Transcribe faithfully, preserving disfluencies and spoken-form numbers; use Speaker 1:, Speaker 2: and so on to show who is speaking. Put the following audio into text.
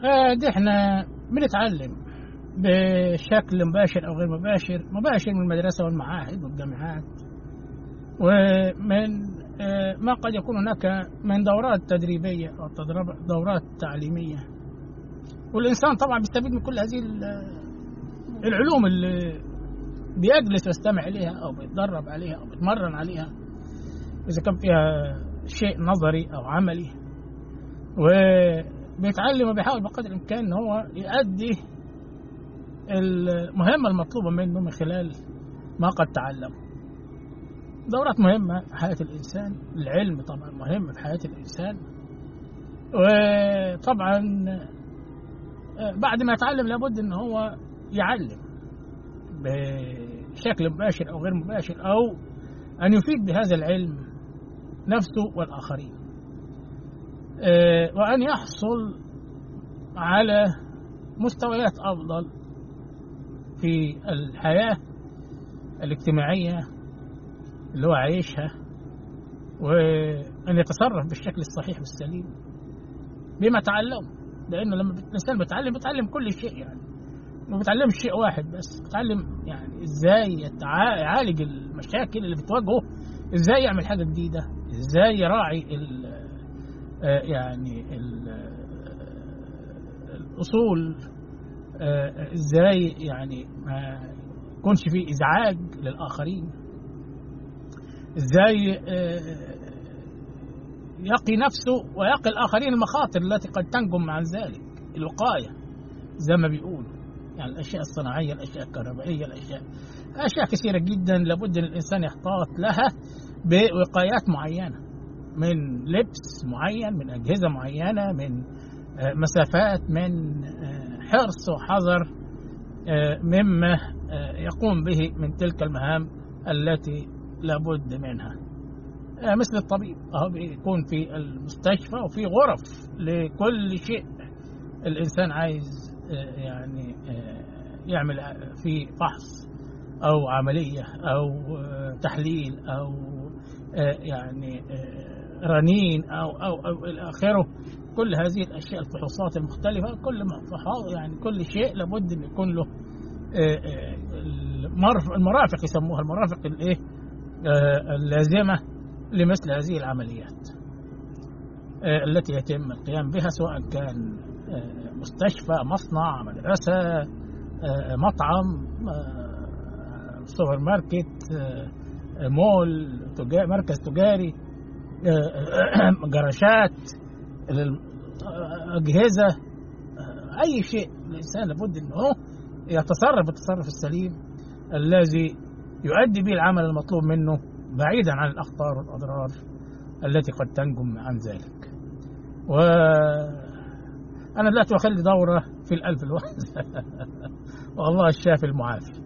Speaker 1: آه، دي احنا بنتعلم بشكل مباشر أو غير مباشر. مباشر من المدرسة والمعاهد والجامعات، ومن آه، ما قد يكون هناك من دورات تدريبية أو تدرب- دورات تعليمية. والإنسان طبعا بيستفيد من كل هذه ال- العلوم اللي بيجلس ويستمع إليها أو بيتدرب عليها أو بيتمرن عليها، إذا كان فيها شيء نظري أو عملي. وبيتعلم وبيحاول بقدر الإمكان إن هو يؤدي المهمة المطلوبة منه من خلال ما قد تعلم. دورات مهمة في حياة الإنسان، العلم طبعا مهم في حياة الإنسان. وطبعا بعد ما يتعلم لابد إن هو يعلم بشكل مباشر أو غير مباشر، أو أن يفيد بهذا العلم نفسه والآخرين، وأن يحصل على مستويات أفضل في الحياة الاجتماعية اللي هو عايشها، وأن يتصرف بالشكل الصحيح والسليم بما تعلم. لأنه لما الإنسان بيتعلم بيتعلم كل شيء، يعني ما بيتعلمش شيء واحد بس، بيتعلم يعني إزاي يتع- يعالج المشاكل اللي بتواجهه، إزاي يعمل حاجة جديدة، إزاي يراعي ال آه يعني ال آه الأصول، آه إزاي يعني ما يكونش فيه إزعاج للآخرين، إزاي آه يقي نفسه ويقي الآخرين المخاطر التي قد تنجم عن ذلك، الوقاية زي ما بيقولوا، يعني الأشياء الصناعية، الأشياء الكهربائية، الأشياء أشياء كثيرة جدا لابد أن الإنسان يحتاط لها بوقايات معينة، من لبس معين، من أجهزة معينة، من مسافات، من حرص وحذر مما يقوم به من تلك المهام التي لابد منها. مثل الطبيب أهو بيكون في المستشفى وفي غرف لكل شيء الإنسان عايز يعني يعمل في فحص أو عملية أو تحليل أو يعني رنين أو أو أو إلى آخره. كل هذه الأشياء، الفحوصات المختلفة، كل يعني كل شيء لابد أن يكون له المرافق، يسموها المرافق الإيه اللازمة لمثل هذه العمليات التي يتم القيام بها، سواء كان مستشفى، مصنع، مدرسة، مطعم، سوبر ماركت، مول، مركز تجاري، جراشات، أجهزة، أي شيء. الإنسان لابد أنه يتصرف التصرف السليم الذي يؤدي به العمل المطلوب منه، بعيدا عن الأخطار والأضرار التي قد تنجم عن ذلك. وأنا دلوقتي أخلي دورة في الألف الواحد والله الشافي المعافي.